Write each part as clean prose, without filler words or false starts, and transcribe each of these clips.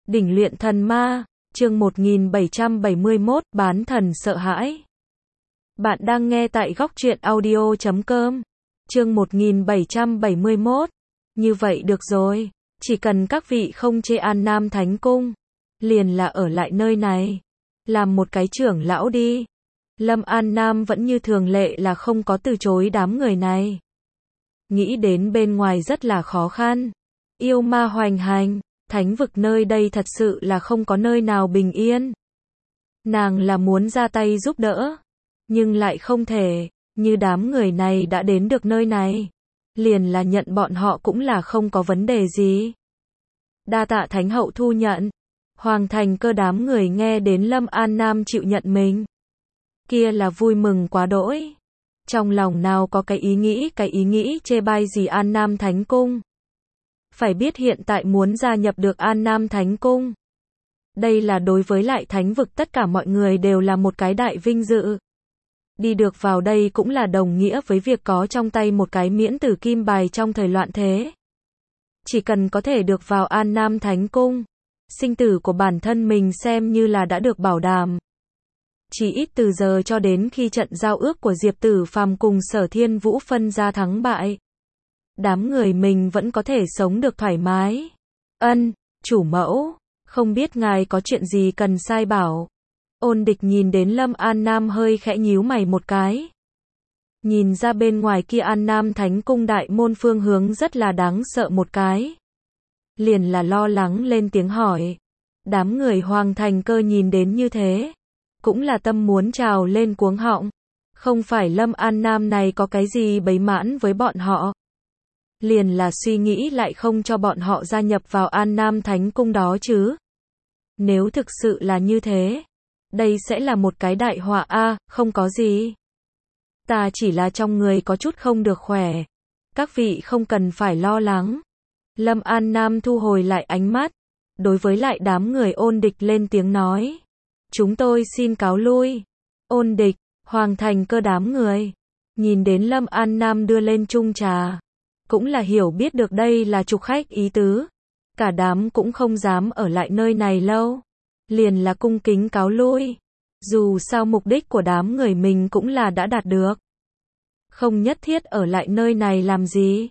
Đỉnh luyện thần ma, chương 1771, bán thần sợ hãi. Bạn đang nghe tại góc truyện audio.com. Chương 1771. Như vậy được rồi, chỉ cần các vị không chê An Nam Thánh Cung, liền là ở lại nơi này, làm một cái trưởng lão đi. Lâm An Nam vẫn như thường lệ là không có từ chối đám người này. Nghĩ đến bên ngoài rất là khó khăn, yêu ma hoành hành, thánh vực nơi đây thật sự là không có nơi nào bình yên. Nàng là muốn ra tay giúp đỡ, nhưng lại không thể, như đám người này đã đến được nơi này, liền là nhận bọn họ cũng là không có vấn đề gì. Đa tạ Thánh hậu thu nhận. Hoàng Thành Cơ đám người nghe đến Lâm An Nam chịu nhận mình, kia là vui mừng quá đỗi. Trong lòng nào có cái ý nghĩ chê bai gì An Nam Thánh Cung. Phải biết hiện tại muốn gia nhập được An Nam Thánh Cung, đây là đối với lại thánh vực tất cả mọi người đều là một cái đại vinh dự. Đi được vào đây cũng là đồng nghĩa với việc có trong tay một cái miễn tử kim bài trong thời loạn thế. Chỉ cần có thể được vào An Nam Thánh Cung, sinh tử của bản thân mình xem như là đã được bảo đảm. Chỉ ít từ giờ cho đến khi trận giao ước của Diệp Tử Phàm cùng Sở Thiên Vũ phân ra thắng bại, đám người mình vẫn có thể sống được thoải mái. Ân, chủ mẫu, không biết ngài có chuyện gì cần sai bảo. Ôn Địch nhìn đến Lâm An Nam hơi khẽ nhíu mày một cái. Nhìn ra bên ngoài kia An Nam Thánh Cung đại môn phương hướng rất là đáng sợ một cái. Liền là lo lắng lên tiếng hỏi. Đám người Hoàng Thành Cơ nhìn đến như thế, cũng là tâm muốn trào lên cuống họng. Không phải Lâm An Nam này có cái gì bấy mãn với bọn họ, liền là suy nghĩ lại không cho bọn họ gia nhập vào An Nam Thánh Cung đó chứ. Nếu thực sự là như thế, đây sẽ là một cái đại họa a. Không có gì. Ta chỉ là trong người có chút không được khỏe. Các vị không cần phải lo lắng. Lâm An Nam thu hồi lại ánh mắt, đối với lại đám người Ôn Địch lên tiếng nói. Chúng tôi xin cáo lui. Ôn Địch, Hoàng Thành Cơ đám người, nhìn đến Lâm An Nam đưa lên chung trà, cũng là hiểu biết được đây là trục khách ý tứ. Cả đám cũng không dám ở lại nơi này lâu, liền là cung kính cáo lui. Dù sao mục đích của đám người mình cũng là đã đạt được, không nhất thiết ở lại nơi này làm gì.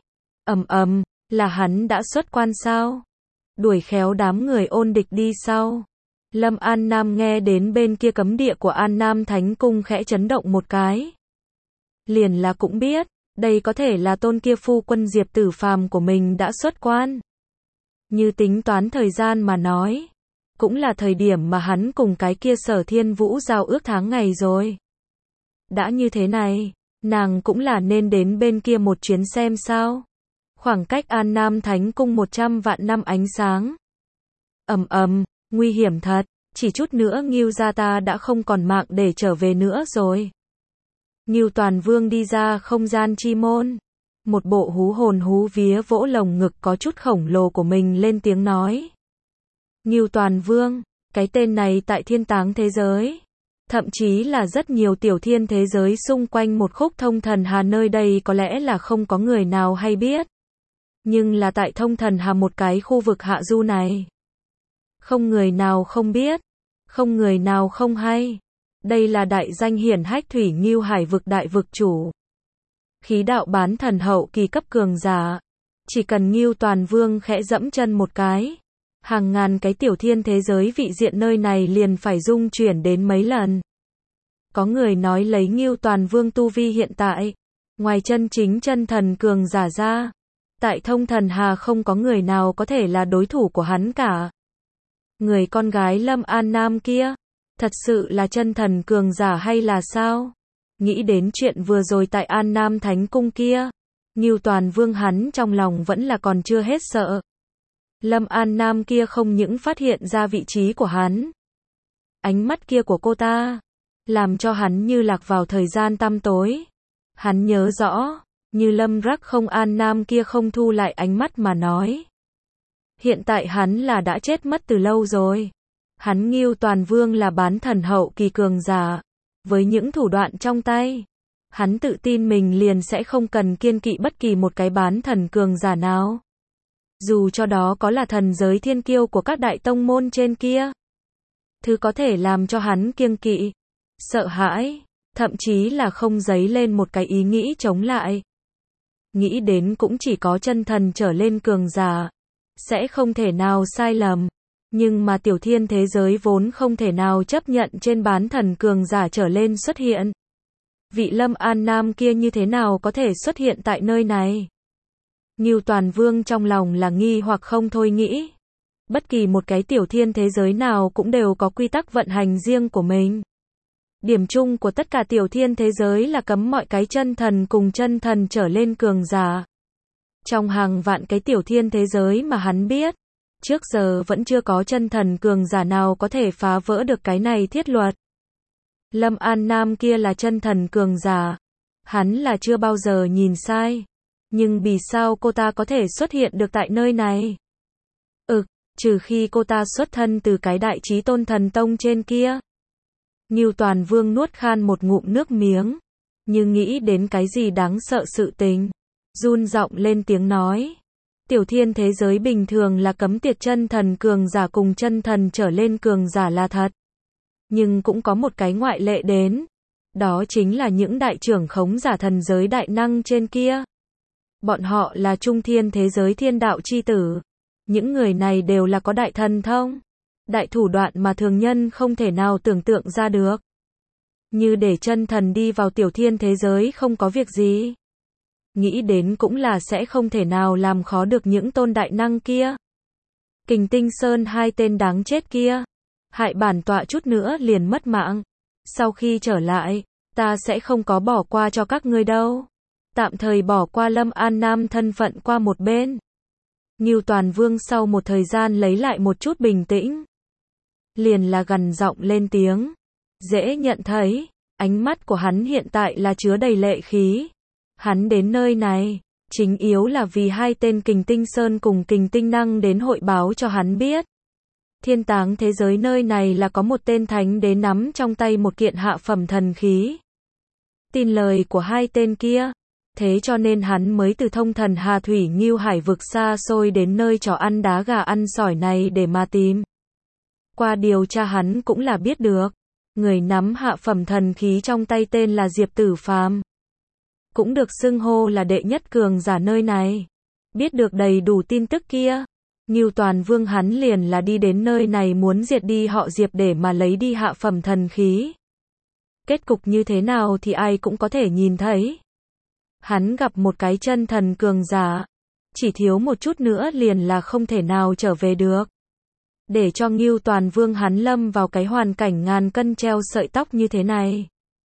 Là hắn đã xuất quan sao? Đuổi khéo đám người Ôn Địch đi sau. Lâm An Nam nghe đến bên kia cấm địa của An Nam Thánh Cung khẽ chấn động một cái. Liền là cũng biết, đây có thể là tôn kia phu quân Diệp Tử Phàm của mình đã xuất quan. Như tính toán thời gian mà nói, cũng là thời điểm mà hắn cùng cái kia Sở Thiên Vũ giao ước tháng ngày rồi. Đã như thế này, nàng cũng là nên đến bên kia một chuyến xem sao. Khoảng cách An Nam Thánh Cung 100 vạn năm ánh sáng. Nguy hiểm thật, chỉ chút nữa Ngưu gia ta đã không còn mạng để trở về nữa rồi. Ngưu Toàn Vương đi ra không gian chi môn, một bộ hú hồn hú vía vỗ lồng ngực có chút khổng lồ của mình lên tiếng nói. Ngưu Toàn Vương, cái tên này tại thiên táng thế giới, thậm chí là rất nhiều tiểu thiên thế giới xung quanh một khúc Thông Thần Hà nơi đây có lẽ là không có người nào hay biết. Nhưng là tại Thông Thần Hà một cái khu vực hạ du này, không người nào không biết, không người nào không hay. Đây là đại danh hiển hách Thủy Ngưu Hải vực đại vực chủ, khí đạo bán thần hậu kỳ cấp cường giả. Chỉ cần Ngưu Toàn Vương khẽ dẫm chân một cái, hàng ngàn cái tiểu thiên thế giới vị diện nơi này liền phải rung chuyển đến mấy lần. Có người nói lấy Ngưu Toàn Vương tu vi hiện tại, ngoài chân chính chân thần cường giả ra, tại Thông Thần Hà không có người nào có thể là đối thủ của hắn cả. Người con gái Lâm An Nam kia, thật sự là chân thần cường giả hay là sao? Nghĩ đến chuyện vừa rồi tại An Nam Thánh Cung kia, Ngưu Toàn Vương hắn trong lòng vẫn là còn chưa hết sợ. Lâm An Nam kia không những phát hiện ra vị trí của hắn, ánh mắt kia của cô ta, làm cho hắn như lạc vào thời gian tăm tối. Hắn nhớ rõ, như Lâm Rắc không An Nam kia không thu lại ánh mắt mà nói. Hiện tại hắn là đã chết mất từ lâu rồi. Hắn Ngưu Toàn Vương là bán thần hậu kỳ cường giả, với những thủ đoạn trong tay, hắn tự tin mình liền sẽ không cần kiêng kỵ bất kỳ một cái bán thần cường giả nào. Dù cho đó có là thần giới thiên kiêu của các đại tông môn trên kia. Thứ có thể làm cho hắn kiêng kỵ, sợ hãi, thậm chí là không dấy lên một cái ý nghĩ chống lại. Nghĩ đến cũng chỉ có chân thần trở lên cường giả, sẽ không thể nào sai lầm. Nhưng mà tiểu thiên thế giới vốn không thể nào chấp nhận trên bán thần cường giả trở lên xuất hiện. Vị Lâm An Nam kia như thế nào có thể xuất hiện tại nơi này? Ngưu Toàn Vương trong lòng là nghi hoặc không thôi nghĩ. Bất kỳ một cái tiểu thiên thế giới nào cũng đều có quy tắc vận hành riêng của mình. Điểm chung của tất cả tiểu thiên thế giới là cấm mọi cái chân thần cùng chân thần trở lên cường giả. Trong hàng vạn cái tiểu thiên thế giới mà hắn biết, trước giờ vẫn chưa có chân thần cường giả nào có thể phá vỡ được cái này thiết luật. Lâm An Nam kia là chân thần cường giả. Hắn là chưa bao giờ nhìn sai. Nhưng vì sao cô ta có thể xuất hiện được tại nơi này? Trừ khi cô ta xuất thân từ cái đại chí tôn thần tông trên kia. Ngưu Toàn Vương nuốt khan một ngụm nước miếng. Nhưng nghĩ đến cái gì đáng sợ sự tình. Run giọng lên tiếng nói. Tiểu thiên thế giới bình thường là cấm tiệt chân thần cường giả cùng chân thần trở lên cường giả là thật. Nhưng cũng có một cái ngoại lệ đến. Đó chính là những đại trưởng khống giả thần giới đại năng trên kia. Bọn họ là trung thiên thế giới thiên đạo chi tử. Những người này đều là có đại thần thông, đại thủ đoạn mà thường nhân không thể nào tưởng tượng ra được. Như để chân thần đi vào tiểu thiên thế giới không có việc gì. Nghĩ đến cũng là sẽ không thể nào làm khó được những tôn đại năng kia. Kình Tinh Sơn hai tên đáng chết kia. Hại bản tọa chút nữa liền mất mạng. Sau khi trở lại, ta sẽ không có bỏ qua cho các ngươi đâu. Tạm thời bỏ qua Lâm An Nam thân phận qua một bên. Ngưu Toàn Vương sau một thời gian lấy lại một chút bình tĩnh. Liền là gằn giọng lên tiếng. Dễ nhận thấy, ánh mắt của hắn hiện tại là chứa đầy lệ khí. Hắn đến nơi này, chính yếu là vì hai tên Kình Tinh Sơn cùng Kình Tinh Năng đến hội báo cho hắn biết. Thiên táng thế giới nơi này là có một tên thánh đế nắm trong tay một kiện hạ phẩm thần khí. Tin lời của hai tên kia. Thế cho nên hắn mới từ thông thần Hà Thủy Ngưu Hải vực xa xôi đến nơi trò ăn đá gà ăn sỏi này để mà tìm. Qua điều tra hắn cũng là biết được. Người nắm hạ phẩm thần khí trong tay tên là Diệp Tử Phàm. Cũng được xưng hô là đệ nhất cường giả nơi này. Biết được đầy đủ tin tức kia. Ngưu Toàn Vương hắn liền là đi đến nơi này muốn diệt đi họ Diệp để mà lấy đi hạ phẩm thần khí. Kết cục như thế nào thì ai cũng có thể nhìn thấy. Hắn gặp một cái chân thần cường giả. Chỉ thiếu một chút nữa liền là không thể nào trở về được. Để cho Ngưu Toàn Vương hắn lâm vào cái hoàn cảnh ngàn cân treo sợi tóc như thế này.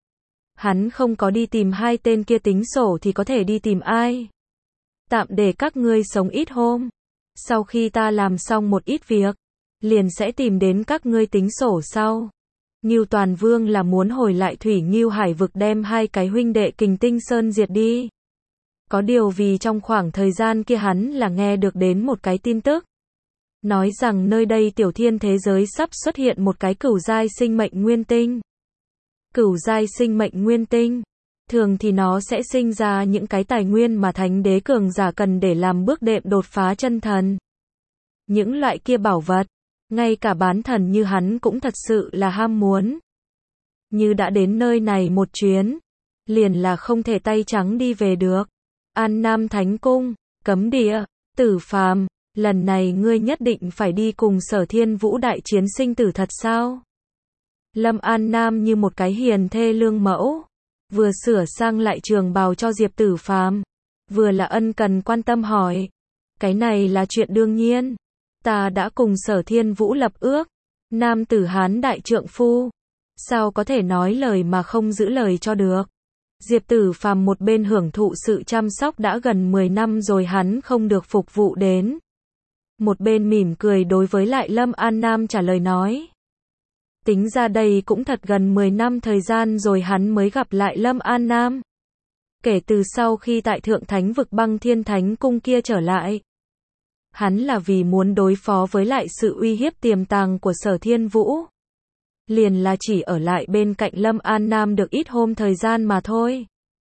Hắn không có đi tìm hai tên kia tính sổ thì có thể đi tìm ai. Tạm để các ngươi sống ít hôm. Sau khi ta làm xong một ít việc, liền sẽ tìm đến các ngươi tính sổ sau. Ngưu Toàn Vương là muốn hồi lại Thủy Ngưu Hải vực đem hai cái huynh đệ Kình Tinh Sơn diệt đi. Có điều vì trong khoảng thời gian kia hắn là nghe được đến một cái tin tức. Nói rằng nơi đây tiểu thiên thế giới sắp xuất hiện một cái cửu giai sinh mệnh nguyên tinh. Cửu giai sinh mệnh nguyên tinh. Thường thì nó sẽ sinh ra những cái tài nguyên mà thánh đế cường giả cần để làm bước đệm đột phá chân thần. Những loại kia bảo vật, ngay cả bán thần như hắn cũng thật sự là ham muốn. Như đã đến nơi này một chuyến, liền là không thể tay trắng đi về được. An Nam Thánh Cung, cấm địa, Tử Phàm, lần này ngươi nhất định phải đi cùng Sở Thiên Vũ đại chiến sinh tử thật sao? Lâm An Nam như một cái hiền thê lương mẫu, vừa sửa sang lại trường bào cho Diệp Tử Phàm, vừa là ân cần quan tâm hỏi. Cái này là chuyện đương nhiên. Ta đã cùng Sở Thiên Vũ lập ước. Nam tử Hán đại trượng phu. Sao có thể nói lời mà không giữ lời cho được. Diệp Tử Phàm một bên hưởng thụ sự chăm sóc đã gần 10 năm rồi hắn không được phục vụ đến. Một bên mỉm cười đối với lại Lâm An Nam trả lời nói. Tính ra đây cũng thật gần 10 năm thời gian rồi hắn mới gặp lại Lâm An Nam. Kể từ sau khi tại Thượng Thánh vực Băng Thiên Thánh Cung kia trở lại. Hắn là vì muốn đối phó với lại sự uy hiếp tiềm tàng của Sở Thiên Vũ. Liền là chỉ ở lại bên cạnh Lâm An Nam được ít hôm thời gian mà thôi.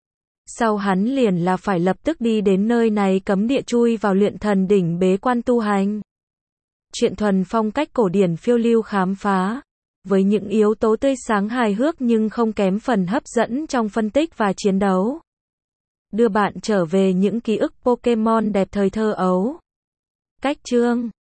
Sau hắn liền là phải lập tức đi đến nơi này cấm địa chui vào luyện thần đỉnh bế quan tu hành. Chuyện thuần phong cách cổ điển phiêu lưu khám phá. Với những yếu tố tươi sáng hài hước nhưng không kém phần hấp dẫn trong phân tích và chiến đấu. Đưa bạn trở về những ký ức Pokemon đẹp thời thơ ấu. Cách chương